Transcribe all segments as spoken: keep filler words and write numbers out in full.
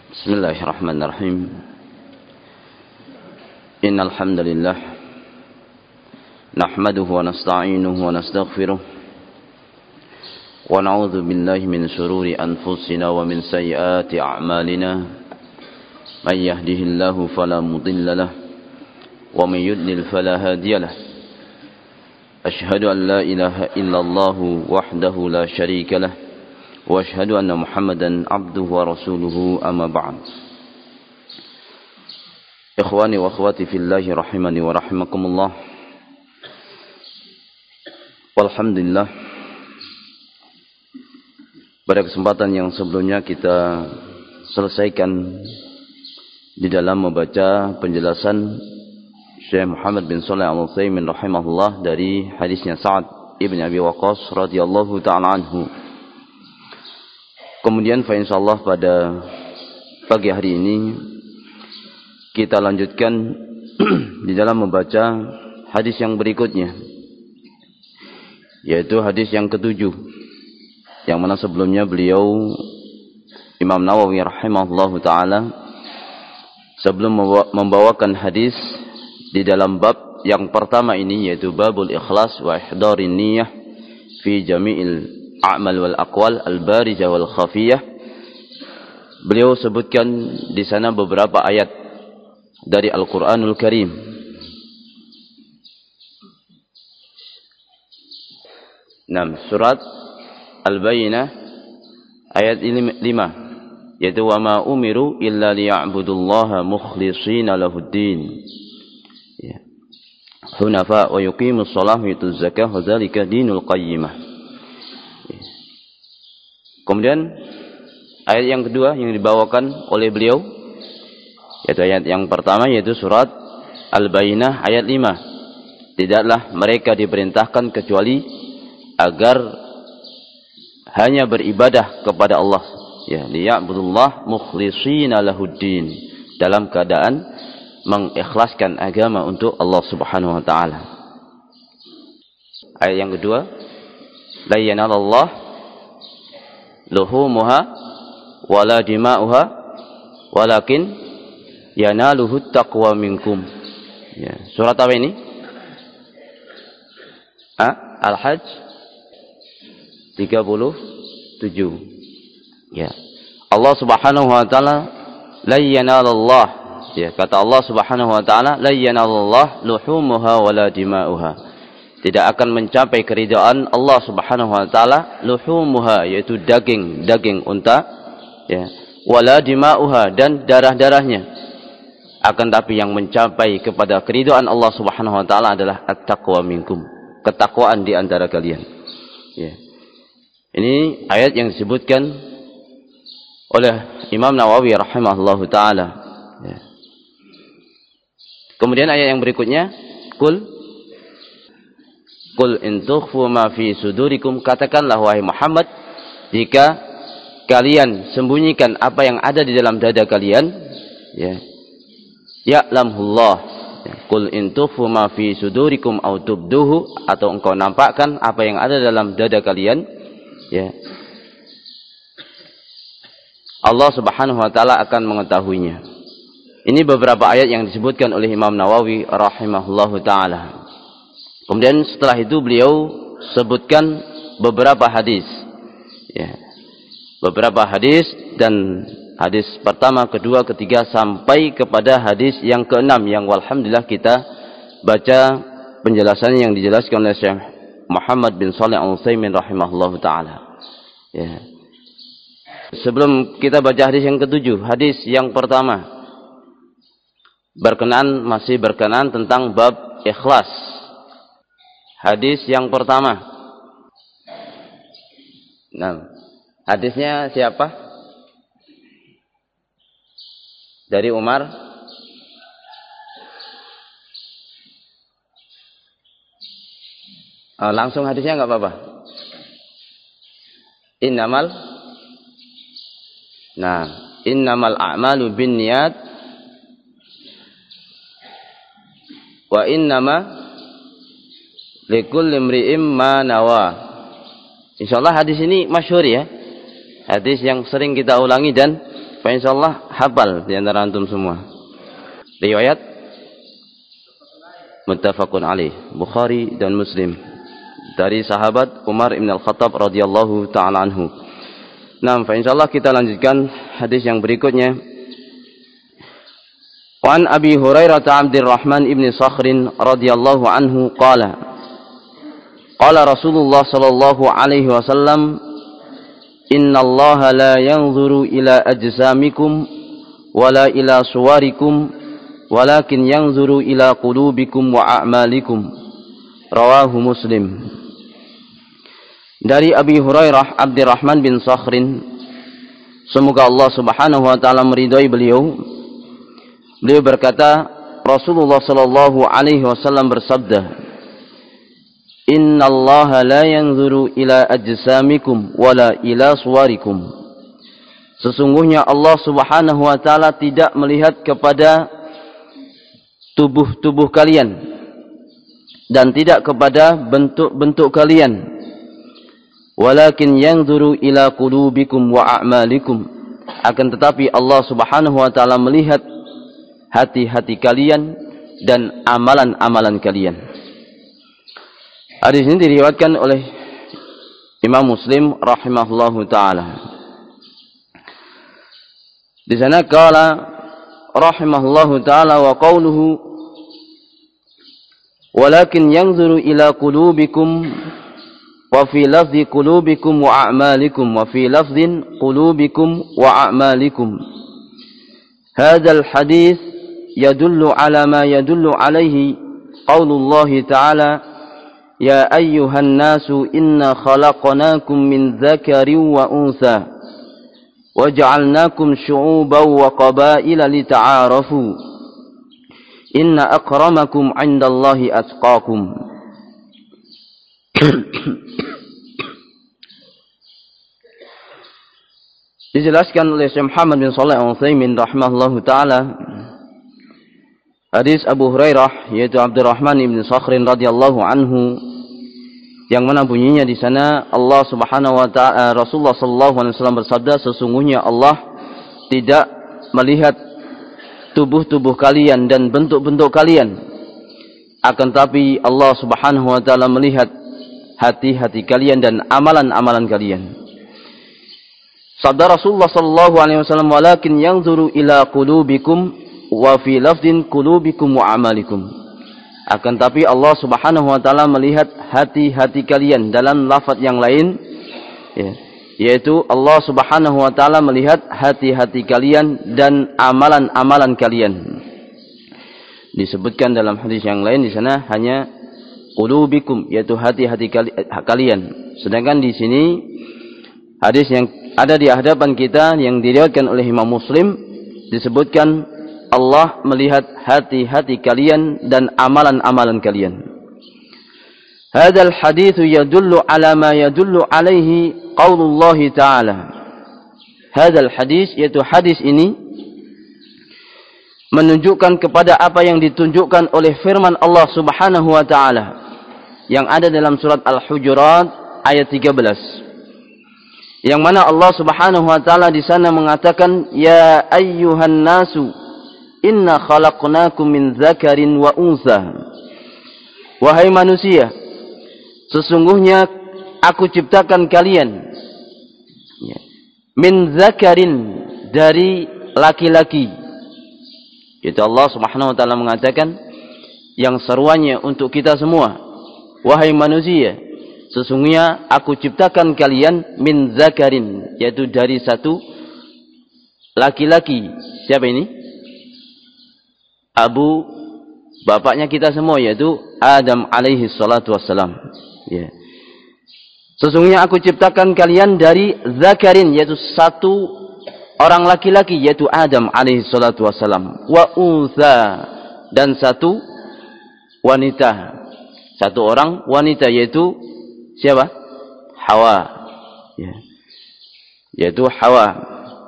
Bismillahirrahmanirrahim. Innal hamdalillah nahmaduhu wa nasta'inuhu wa nastaghfiruh wa na'udzu billahi min shururi anfusina wa min sayyiati a'malina. May yahdihillahu fala mudilla lahu wa may yudlil fala hadiya lahu. Ashhadu an la ilaha illallah wahdahu la syarika lahu wa ashhadu anna Muhammadan abduhu wa rasuluhu amma ba'd. Ikhwani wa akhwati fillahi rahimani wa rahimakumullah. Walhamdulillah, pada kesempatan yang sebelumnya kita selesaikan di dalam membaca penjelasan Syekh Muhammad bin Shalih Al-Utsaimin rahimahullah dari hadisnya Sa'ad ibn Abi Waqqas radhiyallahu ta'ala anhu. Kemudian fa insyaallah pada pagi hari ini kita lanjutkan di dalam membaca hadis yang berikutnya, yaitu hadis yang ketujuh, yang mana sebelumnya beliau Imam Nawawi rahimahullahu ta'ala sebelum membawakan hadis di dalam bab yang pertama ini, yaitu babul ikhlas wa ihdarin niyyah fi jami'il a'mal wal aqwal al-barizah wal khafiyah, beliau sebutkan di sana beberapa ayat dari Al-Qur'anul Karim. Nam surat Al-Bayyinah ayat lima, yaitu wa ma umiru illa liya'budullaha mukhlishina lahuddin hunafa wa yuqimus shalah wa yutuz zakah wa dzalika dinul qayyimah. Kemudian ayat yang kedua yang dibawakan oleh beliau, yaitu ayat yang pertama, yaitu surat Al-Bayyinah ayat lima. Tidaklah mereka diperintahkan kecuali agar hanya beribadah kepada Allah, ya, liya'budullah mukhlishina lahuddin, dalam keadaan mengikhlaskan agama untuk Allah Subhanahu wa taala. Ayat yang kedua, la yanalallah luhumuha wala dima'uha walakin yanaluhu taqwa minkum. Ya, surat apa ini? Ah, Al-Hajj tiga puluh tujuh. Ya. Allah Subhanahu wa taala la yanalallah, ya, kata Allah Subhanahu wa taala, la yanalallah luhumuha wala dima'uha, tidak akan mencapai keridhaan Allah Subhanahu wa taala luhumuha, yaitu daging daging unta, ya, wala dima'uha, dan darah-darahnya, akan tapi yang mencapai kepada keridhaan Allah Subhanahu wa taala adalah at-taqwa minkum, ketakwaan di antara kalian. Ya. Ini ayat yang disebutkan oleh Imam Nawawi rahimahullahu taala. Ya. Kemudian ayat yang berikutnya, Qul Qul in tukhfu ma fi sudurikum, katakanlah wahai Muhammad, jika kalian sembunyikan apa yang ada di dalam dada kalian, ya, ya'lamullah. Qul in tukhfu ma fi sudurikum aw tubduhu, atau engkau nampakkan apa yang ada dalam dada kalian, ya, Allah Subhanahu wa taala akan mengetahuinya. Ini beberapa ayat yang disebutkan oleh Imam Nawawi rahimahullahu taala. Kemudian setelah itu beliau sebutkan beberapa hadis, ya, beberapa hadis, dan hadis pertama, kedua, ketiga, sampai kepada hadis yang keenam, yang walhamdulillah kita baca penjelasannya yang dijelaskan oleh Syekh Muhammad bin Shalih Al-Utsaimin rahimahullahu taala. Ya. Sebelum kita baca hadis yang ketujuh, hadis yang pertama berkenaan, masih berkenaan tentang bab ikhlas. Hadis yang pertama. Nah, hadisnya siapa? Dari Umar. Oh, langsung hadisnya enggak apa-apa. Innamal Nah, innamal a'malu binniyat wa innama likulli imri'in ma nawa. Insyaallah hadis ini masyhur, ya. Hadis yang sering kita ulangi dan Fa insyaallah hafal di antara antum semua. Riwayat muttafaqun alaih, Bukhari dan Muslim, dari sahabat Umar bin Al-Khattab radhiyallahu taala anhu. Nah, fa insyaallah kita lanjutkan hadis yang berikutnya. Wa an Abi Hurairah Abdurrahman ibn Sakhr radhiyallahu anhu qala qala Rasulullah sallallahu alaihi wasallam innallaha la yanzuru ila ajsamikum wala ila suwarikum walakin yanzuru ila qulubikum wa a'malikum. Rawahu Muslim. Dari Abi Hurairah Abdurrahman bin Sakhrin, semoga Allah Subhanahu wa taala meridhai beliau. Beliau berkata, Rasulullah sallallahu alaihi wasallam bersabda, innallaha la yanzuru ila ajsamikum wala ila suwarikum. Sesungguhnya Allah Subhanahu wa taala tidak melihat kepada tubuh-tubuh kalian dan tidak kepada bentuk-bentuk kalian, walakin yanzuru ila qulubikum wa a'malikum. Akan tetapi Allah Subhanahu wa taala melihat hati-hati kalian dan amalan-amalan kalian. Hadis ini diriwayatkan oleh Imam Muslim rahimahullahu taala. Di sana qala rahimahullahu taala wa qawluhu walakin yanzuru ila qulubikum wa fi lafzi qulubikum wa a'malikum wa fi lafzin qulubikum wa a'malikum. Hadzal hadis yadullu ala ma yadullu alaihi qaulullahi ta'ala ya ayyuhan nasu inna khalaqnakum min dzakarin wa untha waja'alnakum syu'uban wa qabaila lita'arafu inna akramakum 'indallahi atqakum. Dijelaskan oleh Syekh Muhammad bin Shalih Al-Utsaimin rahimahullahu taala hadis Abu Hurairah yaitu Abdurrahman bin Sakhr radhiyallahu anhu, yang mana bunyinya di sana Allah Subhanahu wa taala Rasulullah sallallahu alaihi wasallam bersabda, sesungguhnya Allah tidak melihat tubuh-tubuh kalian dan bentuk-bentuk kalian, akan tapi Allah Subhanahu wa taala melihat hati-hati kalian dan amalan-amalan kalian. Sabda Rasulullah sallallahu alaihi wasallam, walakin yanzuru ila qulubikum wa fi lafdin qulubikum wa amalikum. Akan tapi Allah Subhanahu wa taala melihat hati-hati kalian dalam lafaz yang lain, ya, yaitu Allah Subhanahu wa taala melihat hati-hati kalian dan amalan-amalan kalian. Disebutkan dalam hadis yang lain di sana hanya qulubikum, yaitu hati-hati kalian. Sedangkan di sini hadis yang ada di hadapan kita yang diriwayatkan oleh Imam Muslim disebutkan Allah melihat hati-hati kalian dan amalan-amalan kalian. Hadzal hadits yadullu ala ma yadullu alaihi qaulullah ta'ala. Hadzal hadis, yaitu hadis ini menunjukkan kepada apa yang ditunjukkan oleh firman Allah Subhanahu wa taala yang ada dalam surat Al-Hujurat ayat tiga belas. Yang mana Allah Subhanahu wa taala di sana mengatakan, ya ayyuhan nasu inna khalaqnakum min dzakarin wa untha. Wahai manusia, sesungguhnya aku ciptakan kalian min dzakarin, dari laki-laki. Itu Allah Subhanahu wa taala mengatakan yang seruannya untuk kita semua, wahai manusia, sesungguhnya aku ciptakan kalian min dzakarin, yaitu dari satu laki-laki. Siapa ini? Abu, bapaknya kita semua, yaitu Adam alaihi salatu wassalam. Ya. Sesungguhnya aku ciptakan kalian dari zakarin, yaitu satu orang laki-laki, yaitu Adam alaihi salatu wassalam, wa untha, dan satu wanita, satu orang wanita, yaitu siapa? Hawa, ya. Yaitu Hawa.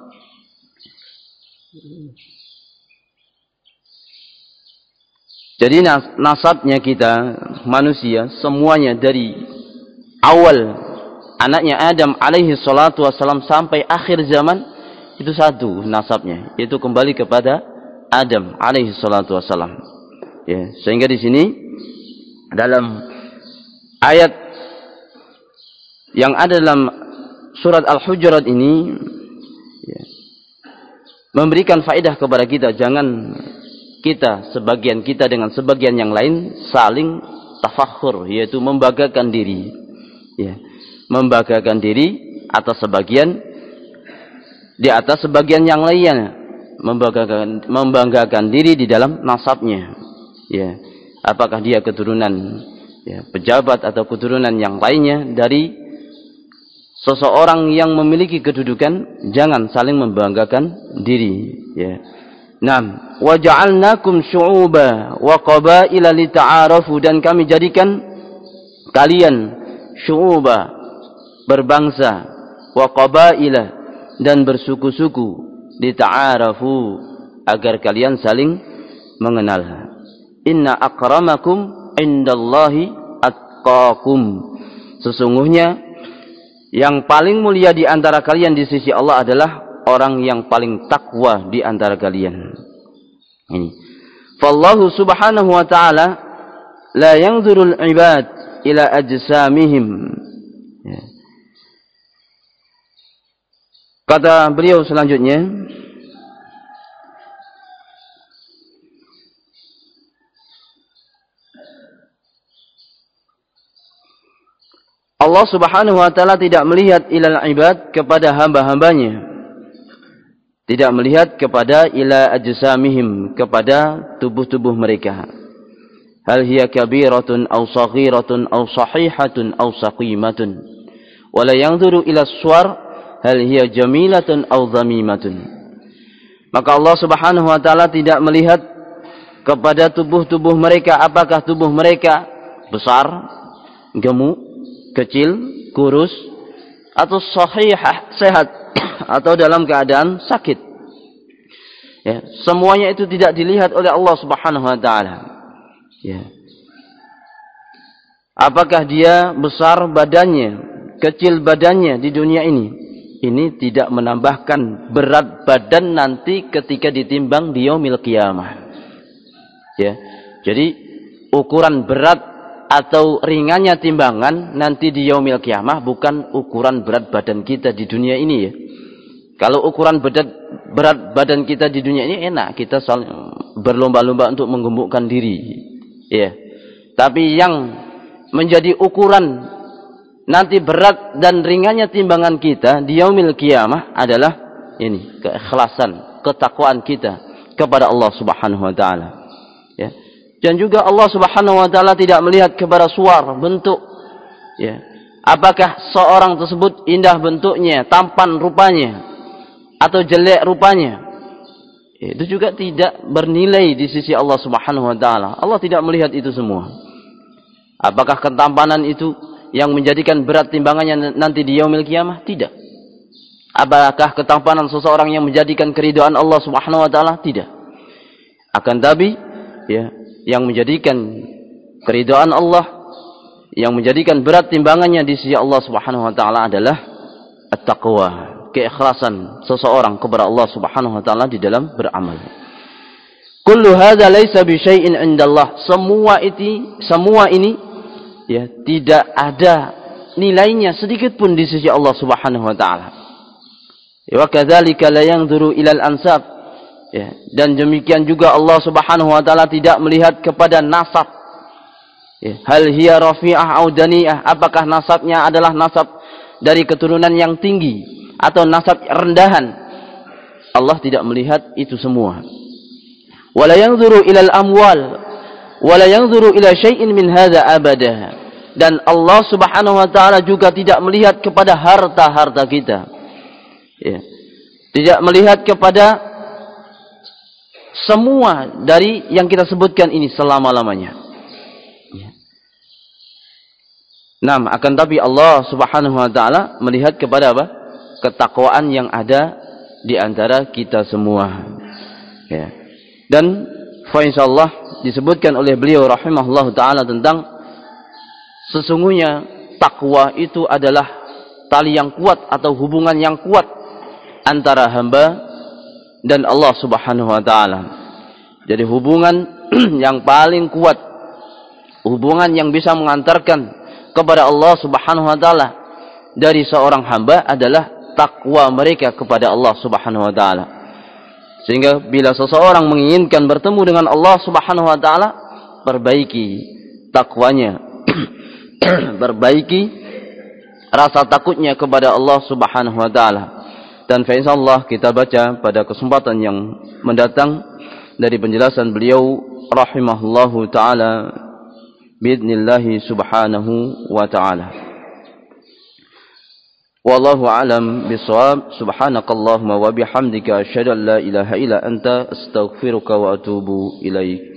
Jadi nasabnya kita manusia semuanya dari awal anaknya Adam alaihi salatu wassalam sampai akhir zaman, itu satu nasabnya, yaitu kembali kepada Adam alaihi salatu wasalam. Ya, sehingga di sini dalam ayat yang ada dalam surat Al-Hujurat ini ya, memberikan faedah kepada kita, jangan kita sebagian kita dengan sebagian yang lain saling tafakhur, yaitu membanggakan diri, ya, membanggakan diri atas sebagian di atas sebagian yang lainnya, membanggakan membanggakan diri di dalam nasabnya, ya, apakah dia keturunan ya, pejabat atau keturunan yang lainnya dari seseorang yang memiliki kedudukan, jangan saling membanggakan diri, ya. Naam, wa ja'alnakum syu'uba wa qabaila lita'arafu, dan kami jadikan kalian syu'uba, berbangsa, wa qabaila, dan bersuku-suku, lita'arafu, agar kalian saling mengenal. Inna akramakum indallahi atqakum, sesungguhnya yang paling mulia di antara kalian di sisi Allah adalah orang yang paling takwa di antara kalian. Ini. Fallahu subhanahu wa ta'ala la yanzurul ibad ila ajsamihim. Ya. Kata beliau selanjutnya, Allah subhanahu wa ta'ala tidak melihat ilal ibad kepada hamba-hambanya, tidak melihat kepada ila ajsamihim, kepada tubuh-tubuh mereka. Hal hiya kabiratun aw saghiratun aw sahihatun aw saqimatun, wala yanzuru ila suwar hal hiya jamilatun aw dhamimatun. Maka Allah subhanahu wa ta'ala tidak melihat kepada tubuh-tubuh mereka, apakah tubuh mereka besar, gemuk, kecil, kurus, atau sahihah, sehat, atau dalam keadaan sakit. Ya, semuanya itu tidak dilihat oleh Allah Subhanahu wa taala. Ya. Apakah dia besar badannya, kecil badannya di dunia ini? Ini tidak menambahkan berat badan nanti ketika ditimbang di yaumil qiyamah. Ya. Jadi ukuran berat atau ringannya timbangan nanti di yaumil qiyamah bukan ukuran berat badan kita di dunia ini, ya. Kalau ukuran berat, berat badan kita di dunia ini enak, kita berlomba-lomba untuk menggembukkan diri, ya. Tapi yang menjadi ukuran nanti berat dan ringannya timbangan kita di yaumil qiyamah adalah ini, keikhlasan, ketakwaan kita kepada Allah Subhanahu wa taala. Ya. Dan juga Allah Subhanahu wa taala tidak melihat kepada suar, bentuk, ya. Apakah seorang tersebut indah bentuknya, tampan rupanya, atau jelek rupanya, itu juga tidak bernilai di sisi Allah Subhanahu wa taala. Allah tidak melihat itu semua. Apakah ketampanan itu yang menjadikan berat timbangannya nanti di yaumil qiyamah? Tidak. Apakah ketampanan seseorang yang menjadikan keridhaan Allah Subhanahu wa taala? Tidak. Akan tapi, ya, yang menjadikan keridhaan Allah, yang menjadikan berat timbangannya di sisi Allah Subhanahu wa taala adalah at-taqwa, keikhlasan seseorang kepada Allah Subhanahu wa taala di dalam beramal. Kullu hadza laisa bi syai'in 'indallah. Semua itu, semua ini, ya, tidak ada nilainya sedikit pun di sisi Allah Subhanahu wa taala. Wa kadzalika la yanzuru ilal ansab. Ya, dan demikian juga Allah Subhanahu wa taala tidak melihat kepada nasab. Ya, hal hiya rafi'ah aw dani'ah, apakah nasabnya adalah nasab dari keturunan yang tinggi atau nasab rendahan. Allah tidak melihat itu semua. Wala yanzuru ilal amwal wala yanzuru ila syai'in min hadza abada. Dan Allah Subhanahu wa taala juga tidak melihat kepada harta-harta kita. Ya. Tidak melihat kepada semua dari yang kita sebutkan ini selama-lamanya. Ya. Nah, akan tapi Allah Subhanahu wa taala melihat kepada apa? Ketakwaan yang ada di antara kita semua. Ya. Dan fa insyaallah disebutkan oleh beliau rahimahullah taala tentang sesungguhnya takwa itu adalah tali yang kuat atau hubungan yang kuat antara hamba dan Allah Subhanahu wa taala. Jadi hubungan yang paling kuat, hubungan yang bisa mengantarkan kepada Allah Subhanahu wa taala dari seorang hamba adalah takwa mereka kepada Allah Subhanahu wa taala. Sehingga bila seseorang menginginkan bertemu dengan Allah Subhanahu wa taala, perbaiki takwanya, perbaiki rasa takutnya kepada Allah Subhanahu wa taala. Dan insyaallah kita baca pada kesempatan yang mendatang dari penjelasan beliau rahimahullahu taala biidznillah subhanahu wa taala. Wallahu a'lam bishawab. Subhanakallahumma wa bihamdika asyhadu an la ilaha illa anta astaghfiruka wa atubu ilaik.